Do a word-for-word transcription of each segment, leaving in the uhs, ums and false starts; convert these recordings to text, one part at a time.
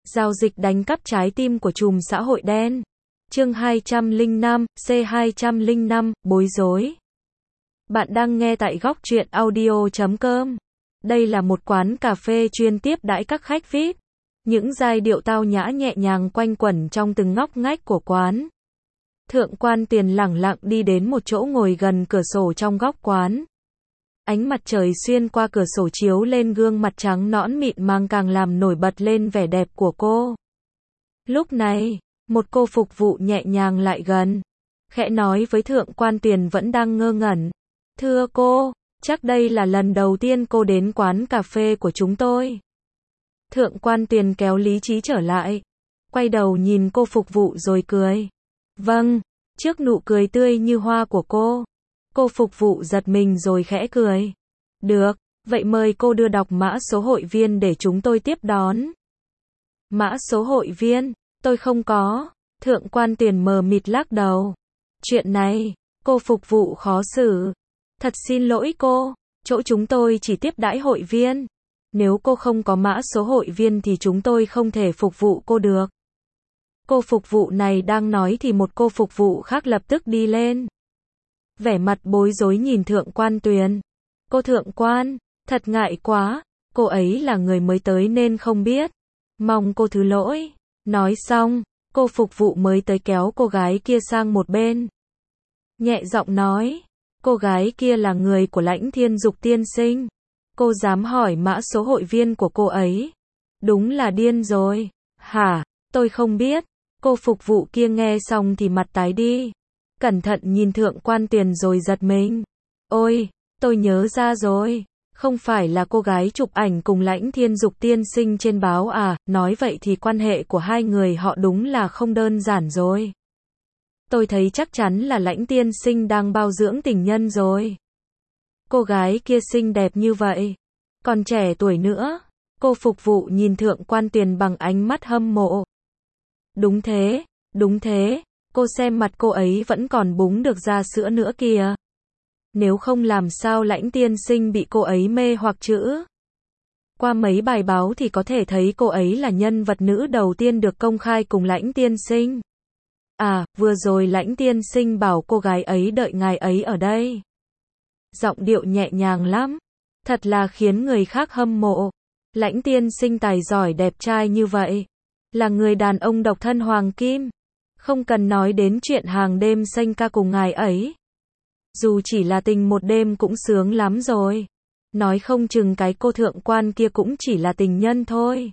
Giao dịch đánh cắp trái tim của trùm xã hội đen. Chương hai trăm lẻ năm, C hai trăm lẻ năm, bối rối. Bạn đang nghe tại góc truyện audio chấm com. Đây là một quán cà phê chuyên tiếp đãi các khách vi ai pi. Những giai điệu tao nhã nhẹ nhàng quanh quẩn trong từng ngóc ngách của quán. Thượng quan Tiền lẳng lặng đi đến một chỗ ngồi gần cửa sổ trong góc quán. Ánh mặt trời xuyên qua cửa sổ chiếu lên gương mặt trắng nõn mịn màng càng làm nổi bật lên vẻ đẹp của cô. Lúc này, một cô phục vụ nhẹ nhàng lại gần, khẽ nói với Thượng quan Tiền vẫn đang ngơ ngẩn. Thưa cô, chắc đây là lần đầu tiên cô đến quán cà phê của chúng tôi. Thượng quan Tiền kéo lý trí trở lại, quay đầu nhìn cô phục vụ rồi cười. Vâng, trước nụ cười tươi như hoa của cô. Cô phục vụ giật mình rồi khẽ cười. Được, vậy mời cô đưa đọc mã số hội viên để chúng tôi tiếp đón. Mã số hội viên, tôi không có. Thượng quan Tiền mờ mịt lắc đầu. Chuyện này, cô phục vụ khó xử. Thật xin lỗi cô, chỗ chúng tôi chỉ tiếp đãi hội viên. Nếu cô không có mã số hội viên thì chúng tôi không thể phục vụ cô được. Cô phục vụ này đang nói thì một cô phục vụ khác lập tức đi lên. Vẻ mặt bối rối nhìn Thượng quan Tuyền. Cô Thượng quan, thật ngại quá, cô ấy là người mới tới nên không biết. Mong cô thứ lỗi. Nói xong, cô phục vụ mới tới kéo cô gái kia sang một bên. Nhẹ giọng nói, cô gái kia là người của Lãnh Thiên Dục tiên sinh. Cô dám hỏi mã số hội viên của cô ấy. Đúng là điên rồi. Hả, tôi không biết. Cô phục vụ kia nghe xong thì mặt tái đi. Cẩn thận nhìn Thượng quan Tiền rồi giật mình. Ôi, tôi nhớ ra rồi. Không phải là cô gái chụp ảnh cùng Lãnh Thiên Dục tiên sinh trên báo à, nói vậy thì quan hệ của hai người họ đúng là không đơn giản rồi. Tôi thấy chắc chắn là Lãnh tiên sinh đang bao dưỡng tình nhân rồi. Cô gái kia xinh đẹp như vậy, còn trẻ tuổi nữa. Cô phục vụ nhìn Thượng quan Tiền bằng ánh mắt hâm mộ. Đúng thế, đúng thế. Cô xem mặt cô ấy vẫn còn búng được ra sữa nữa kìa. Nếu không làm sao Lãnh tiên sinh bị cô ấy mê hoặc chữ. Qua mấy bài báo thì có thể thấy cô ấy là nhân vật nữ đầu tiên được công khai cùng Lãnh tiên sinh. À, vừa rồi Lãnh tiên sinh bảo cô gái ấy đợi ngài ấy ở đây. Giọng điệu nhẹ nhàng lắm. Thật là khiến người khác hâm mộ. Lãnh tiên sinh tài giỏi đẹp trai như vậy. Là người đàn ông độc thân hoàng kim. Không cần nói đến chuyện hàng đêm sanh ca cùng ngài ấy. Dù chỉ là tình một đêm cũng sướng lắm rồi. Nói không chừng cái cô thượng quan kia cũng chỉ là tình nhân thôi.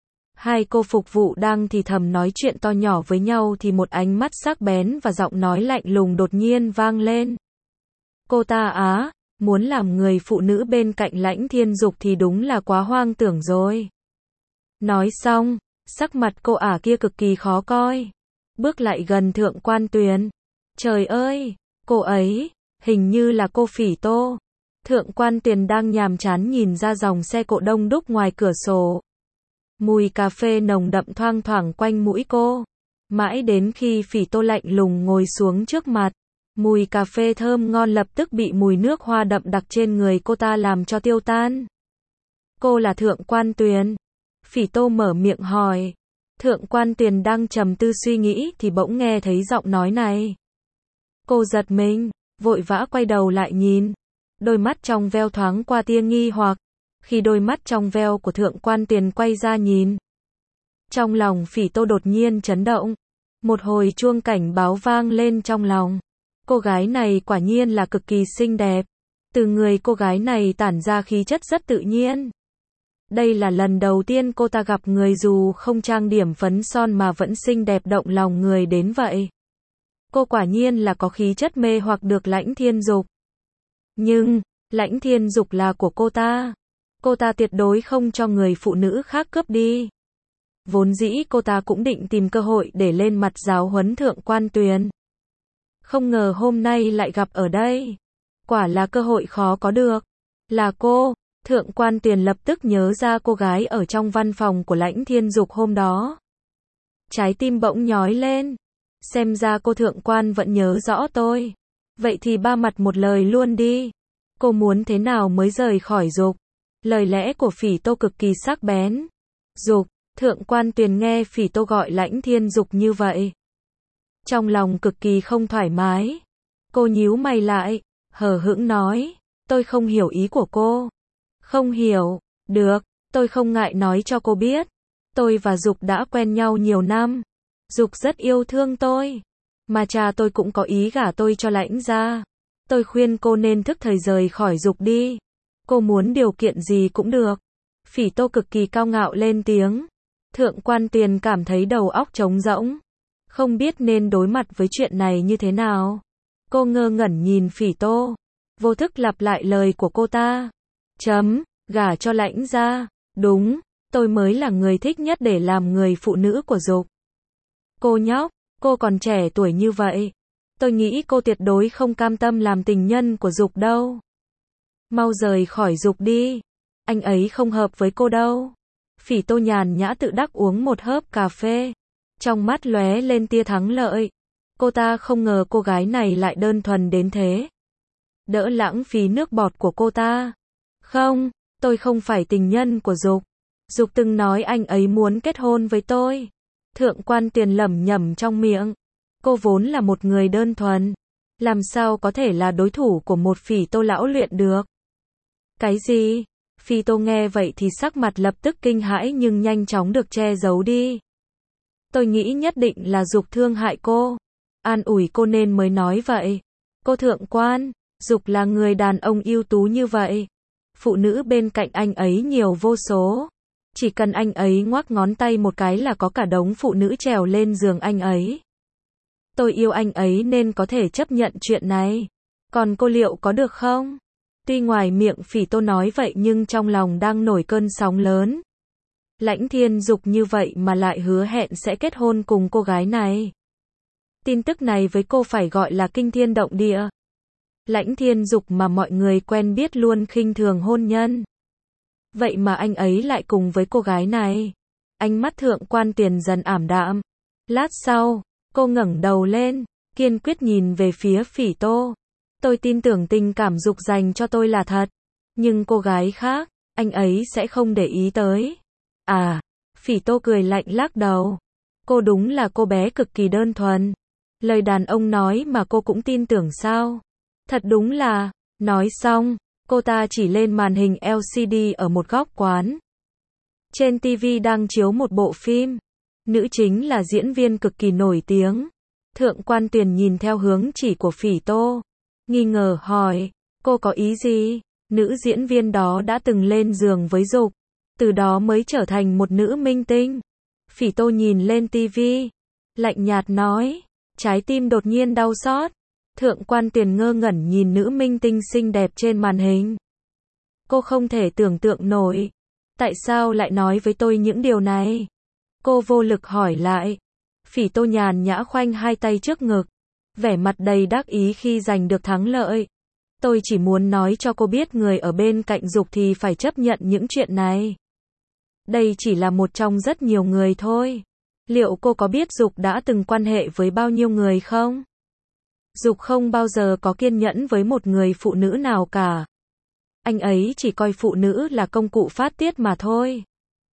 Hai cô phục vụ đang thì thầm nói chuyện to nhỏ với nhau thì một ánh mắt sắc bén và giọng nói lạnh lùng đột nhiên vang lên. Cô ta á, muốn làm người phụ nữ bên cạnh Lãnh Thiên Dục thì đúng là quá hoang tưởng rồi. Nói xong, sắc mặt cô ả kia cực kỳ khó coi. Bước lại gần Thượng quan Tuyền. Trời ơi, cô ấy, hình như là cô Phỉ Tô. Thượng quan Tuyền đang nhàm chán nhìn ra dòng xe cộ đông đúc ngoài cửa sổ. Mùi cà phê nồng đậm thoang thoảng quanh mũi cô. Mãi đến khi Phỉ Tô lạnh lùng ngồi xuống trước mặt. Mùi cà phê thơm ngon lập tức bị mùi nước hoa đậm đặc trên người cô ta làm cho tiêu tan. Cô là Thượng quan Tuyền. Phỉ Tô mở miệng hỏi. Thượng quan Tiền đang trầm tư suy nghĩ thì bỗng nghe thấy giọng nói này. Cô giật mình, vội vã quay đầu lại nhìn. Đôi mắt trong veo thoáng qua tia nghi hoặc. Khi đôi mắt trong veo của Thượng quan Tiền quay ra nhìn. Trong lòng Phỉ Tô đột nhiên chấn động. Một hồi chuông cảnh báo vang lên trong lòng. Cô gái này quả nhiên là cực kỳ xinh đẹp. Từ người cô gái này tản ra khí chất rất tự nhiên. Đây là lần đầu tiên cô ta gặp người dù không trang điểm phấn son mà vẫn xinh đẹp động lòng người đến vậy. Cô quả nhiên là có khí chất mê hoặc được Lãnh Thiên Dục. Nhưng, Lãnh Thiên Dục là của cô ta. Cô ta tuyệt đối không cho người phụ nữ khác cướp đi. Vốn dĩ cô ta cũng định tìm cơ hội để lên mặt giáo huấn Thượng quan Tuyền. Không ngờ hôm nay lại gặp ở đây. Quả là cơ hội khó có được. Là cô. Thượng quan Tuyền lập tức nhớ ra cô gái ở trong văn phòng của Lãnh Thiên Dục hôm đó. Trái tim bỗng nhói lên. Xem ra cô thượng quan vẫn nhớ rõ tôi. Vậy thì ba mặt một lời luôn đi. Cô muốn thế nào mới rời khỏi Dục? Lời lẽ của Phỉ Tô cực kỳ sắc bén. Dục, Thượng quan Tuyền nghe Phỉ Tô gọi Lãnh Thiên Dục như vậy, trong lòng cực kỳ không thoải mái. Cô nhíu mày lại, hờ hững nói, tôi không hiểu ý của cô. Không hiểu, được, tôi không ngại nói cho cô biết. Tôi và Dục đã quen nhau nhiều năm. Dục rất yêu thương tôi. Mà cha tôi cũng có ý gả tôi cho Lãnh gia. Tôi khuyên cô nên thức thời rời khỏi Dục đi. Cô muốn điều kiện gì cũng được. Phỉ Tô cực kỳ cao ngạo lên tiếng. Thượng quan Tuyền cảm thấy đầu óc trống rỗng. Không biết nên đối mặt với chuyện này như thế nào. Cô ngơ ngẩn nhìn Phỉ Tô. Vô thức lặp lại lời của cô ta. Chấm, gả cho Lãnh gia. Đúng, tôi mới là người thích nhất để làm người phụ nữ của Dục. Cô nhóc, cô còn trẻ tuổi như vậy. Tôi nghĩ cô tuyệt đối không cam tâm làm tình nhân của Dục đâu. Mau rời khỏi Dục đi. Anh ấy không hợp với cô đâu. Phỉ Tô nhàn nhã tự đắc uống một hớp cà phê. Trong mắt lóe lên tia thắng lợi. Cô ta không ngờ cô gái này lại đơn thuần đến thế. Đỡ lãng phí nước bọt của cô ta. Không, tôi không phải tình nhân của Dục. Dục từng nói anh ấy muốn kết hôn với tôi. Thượng quan Tuyền lẩm nhẩm trong miệng. Cô vốn là một người đơn thuần. Làm sao có thể là đối thủ của một Phỉ Tô lão luyện được? Cái gì? Phỉ Tô nghe vậy thì sắc mặt lập tức kinh hãi nhưng nhanh chóng được che giấu đi. Tôi nghĩ nhất định là Dục thương hại cô. An ủi cô nên mới nói vậy. Cô thượng quan, Dục là người đàn ông ưu tú như vậy. Phụ nữ bên cạnh anh ấy nhiều vô số. Chỉ cần anh ấy ngoắc ngón tay một cái là có cả đống phụ nữ trèo lên giường anh ấy. Tôi yêu anh ấy nên có thể chấp nhận chuyện này. Còn cô liệu có được không? Tuy ngoài miệng Phỉ Tô nói vậy nhưng trong lòng đang nổi cơn sóng lớn. Lãnh Thiên Dục như vậy mà lại hứa hẹn sẽ kết hôn cùng cô gái này. Tin tức này với cô phải gọi là kinh thiên động địa. Lãnh Thiên Dục mà mọi người quen biết luôn khinh thường hôn nhân. Vậy mà anh ấy lại cùng với cô gái này. Ánh mắt Thượng quan Tuyền dần ảm đạm. Lát sau, cô ngẩng đầu lên, kiên quyết nhìn về phía Phỉ Tô. Tôi tin tưởng tình cảm Dục dành cho tôi là thật. Nhưng cô gái khác, anh ấy sẽ không để ý tới. À, Phỉ Tô cười lạnh lắc đầu. Cô đúng là cô bé cực kỳ đơn thuần. Lời đàn ông nói mà cô cũng tin tưởng sao? Thật đúng là, nói xong, cô ta chỉ lên màn hình lờ xê đê ở một góc quán. Trên ti vi đang chiếu một bộ phim. Nữ chính là diễn viên cực kỳ nổi tiếng. Thượng quan Tuyền nhìn theo hướng chỉ của Phỉ Tô. Nghi ngờ hỏi, cô có ý gì? Nữ diễn viên đó đã từng lên giường với Dục. Từ đó mới trở thành một nữ minh tinh. Phỉ Tô nhìn lên ti vi. Lạnh nhạt nói. Trái tim đột nhiên đau xót. Thượng quan Tuyền ngơ ngẩn nhìn nữ minh tinh xinh đẹp trên màn hình. Cô không thể tưởng tượng nổi. Tại sao lại nói với tôi những điều này? Cô vô lực hỏi lại. Phỉ Tô nhàn nhã khoanh hai tay trước ngực. Vẻ mặt đầy đắc ý khi giành được thắng lợi. Tôi chỉ muốn nói cho cô biết người ở bên cạnh Dục thì phải chấp nhận những chuyện này. Đây chỉ là một trong rất nhiều người thôi. Liệu cô có biết Dục đã từng quan hệ với bao nhiêu người không? Dục không bao giờ có kiên nhẫn với một người phụ nữ nào cả. Anh ấy chỉ coi phụ nữ là công cụ phát tiết mà thôi.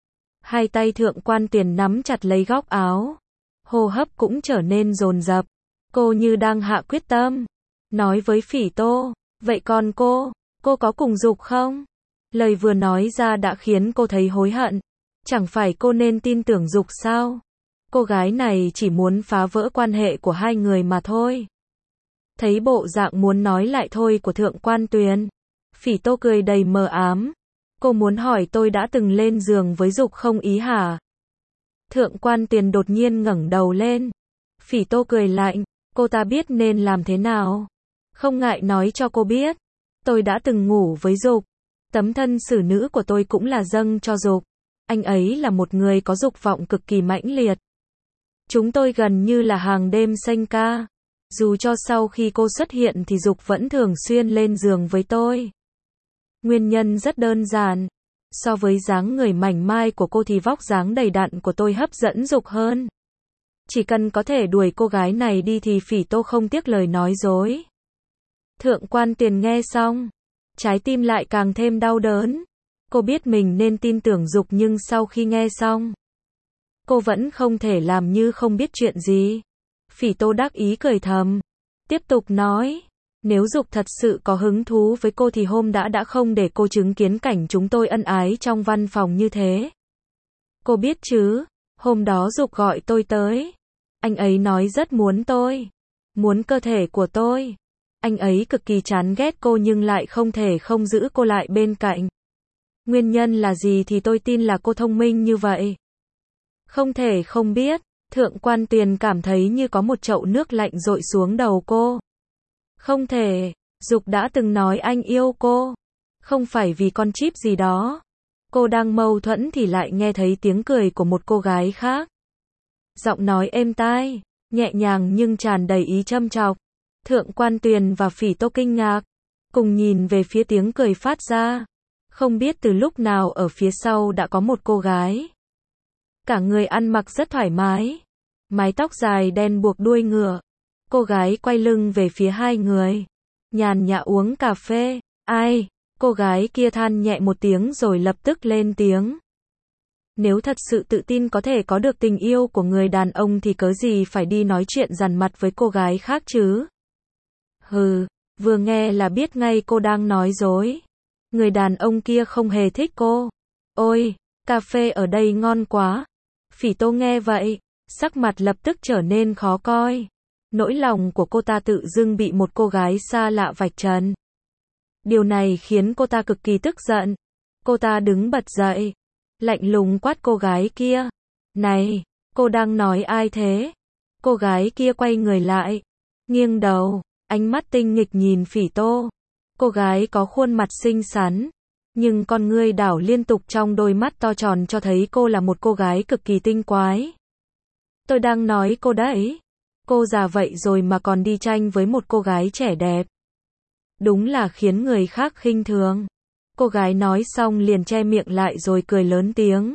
Hai tay Thượng quan Tuyền nắm chặt lấy góc áo. Hô hấp cũng trở nên dồn dập. Cô như đang hạ quyết tâm. Nói với Phỉ Tô, vậy còn cô, cô có cùng Dục không? Lời vừa nói ra đã khiến cô thấy hối hận. Chẳng phải cô nên tin tưởng Dục sao? Cô gái này chỉ muốn phá vỡ quan hệ của hai người mà thôi. Thấy bộ dạng muốn nói lại thôi của Thượng quan Tuyền. Phỉ Tô cười đầy mờ ám. Cô muốn hỏi tôi đã từng lên giường với Dục không ý hả? Thượng quan Tuyền đột nhiên ngẩng đầu lên. Phỉ Tô cười lạnh. Cô ta biết nên làm thế nào. Không ngại nói cho cô biết. Tôi đã từng ngủ với Dục. Tấm thân xử nữ của tôi cũng là dâng cho Dục. Anh ấy là một người có dục vọng cực kỳ mãnh liệt. Chúng tôi gần như là hàng đêm sanh ca. Dù cho sau khi cô xuất hiện thì Dục vẫn thường xuyên lên giường với tôi. Nguyên nhân rất đơn giản. So với dáng người mảnh mai của cô thì vóc dáng đầy đặn của tôi hấp dẫn Dục hơn. Chỉ cần có thể đuổi cô gái này đi thì Phỉ Tô không tiếc lời nói dối. Thượng quan Tuyền nghe xong. Trái tim lại càng thêm đau đớn. Cô biết mình nên tin tưởng Dục nhưng sau khi nghe xong. Cô vẫn không thể làm như không biết chuyện gì. Phỉ Tô đắc ý cười thầm. Tiếp tục nói. Nếu Dục thật sự có hứng thú với cô thì hôm đã đã không để cô chứng kiến cảnh chúng tôi ân ái trong văn phòng như thế. Cô biết chứ, hôm đó Dục gọi tôi tới. Anh ấy nói rất muốn tôi. Muốn cơ thể của tôi. Anh ấy cực kỳ chán ghét cô nhưng lại không thể không giữ cô lại bên cạnh. Nguyên nhân là gì thì tôi tin là cô thông minh như vậy. Không thể không biết, Thượng quan Tuyền cảm thấy như có một chậu nước lạnh dội xuống đầu cô. Không thể, Dục đã từng nói anh yêu cô. Không phải vì con chip gì đó. Cô đang mâu thuẫn thì lại nghe thấy tiếng cười của một cô gái khác. Giọng nói êm tai, nhẹ nhàng nhưng tràn đầy ý châm chọc. Thượng quan Tuyền và Phỉ Tô kinh ngạc, cùng nhìn về phía tiếng cười phát ra. Không biết từ lúc nào ở phía sau đã có một cô gái. Cả người ăn mặc rất thoải mái. Mái tóc dài đen buộc đuôi ngựa. Cô gái quay lưng về phía hai người. Nhàn nhã uống cà phê. Ai? Cô gái kia than nhẹ một tiếng rồi lập tức lên tiếng. Nếu thật sự tự tin có thể có được tình yêu của người đàn ông thì cớ gì phải đi nói chuyện dằn mặt với cô gái khác chứ? Hừ, vừa nghe là biết ngay cô đang nói dối. Người đàn ông kia không hề thích cô. Ôi, cà phê ở đây ngon quá. Phỉ Tô nghe vậy, sắc mặt lập tức trở nên khó coi. Nỗi lòng của cô ta tự dưng bị một cô gái xa lạ vạch trần. Điều này khiến cô ta cực kỳ tức giận. Cô ta đứng bật dậy, lạnh lùng quát cô gái kia. Này, cô đang nói ai thế? Cô gái kia quay người lại, nghiêng đầu, ánh mắt tinh nghịch nhìn Phỉ Tô. Cô gái có khuôn mặt xinh xắn, nhưng con ngươi đảo liên tục trong đôi mắt to tròn cho thấy cô là một cô gái cực kỳ tinh quái. Tôi đang nói cô đấy. Cô già vậy rồi mà còn đi tranh với một cô gái trẻ đẹp. Đúng là khiến người khác khinh thường. Cô gái nói xong liền che miệng lại rồi cười lớn tiếng.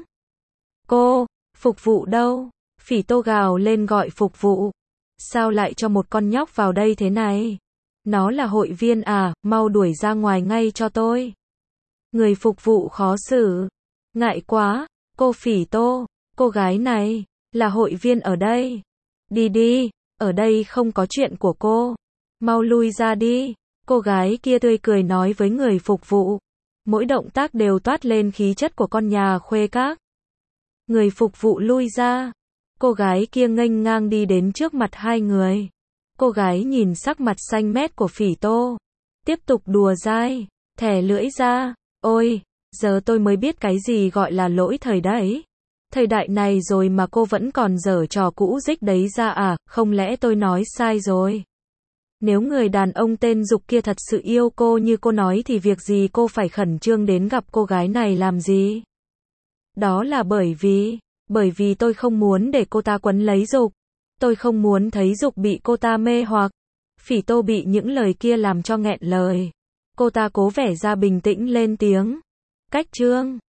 Cô, phục vụ đâu? Phỉ Tô gào lên gọi phục vụ. Sao lại cho một con nhóc vào đây thế này? Nó là hội viên à, mau đuổi ra ngoài ngay cho tôi. Người phục vụ khó xử. Ngại quá, cô Phỉ Tô, cô gái này, là hội viên ở đây. Đi đi, ở đây không có chuyện của cô. Mau lui ra đi. Cô gái kia tươi cười nói với người phục vụ. Mỗi động tác đều toát lên khí chất của con nhà khuê các. Người phục vụ lui ra. Cô gái kia nghênh ngang đi đến trước mặt hai người. Cô gái nhìn sắc mặt xanh mét của Phỉ Tô. Tiếp tục đùa dai, thè lưỡi ra. Ôi, giờ tôi mới biết cái gì gọi là lỗi thời đấy. Thời đại này rồi mà cô vẫn còn giở trò cũ dích đấy ra à, không lẽ tôi nói sai rồi? Nếu người đàn ông tên Dục kia thật sự yêu cô như cô nói thì việc gì cô phải khẩn trương đến gặp cô gái này làm gì? Đó là bởi vì, bởi vì tôi không muốn để cô ta quấn lấy Dục. Tôi không muốn thấy Dục bị cô ta mê hoặc. Phỉ Tô bị những lời kia làm cho nghẹn lời. Cô ta cố vẻ ra bình tĩnh lên tiếng. Cách chương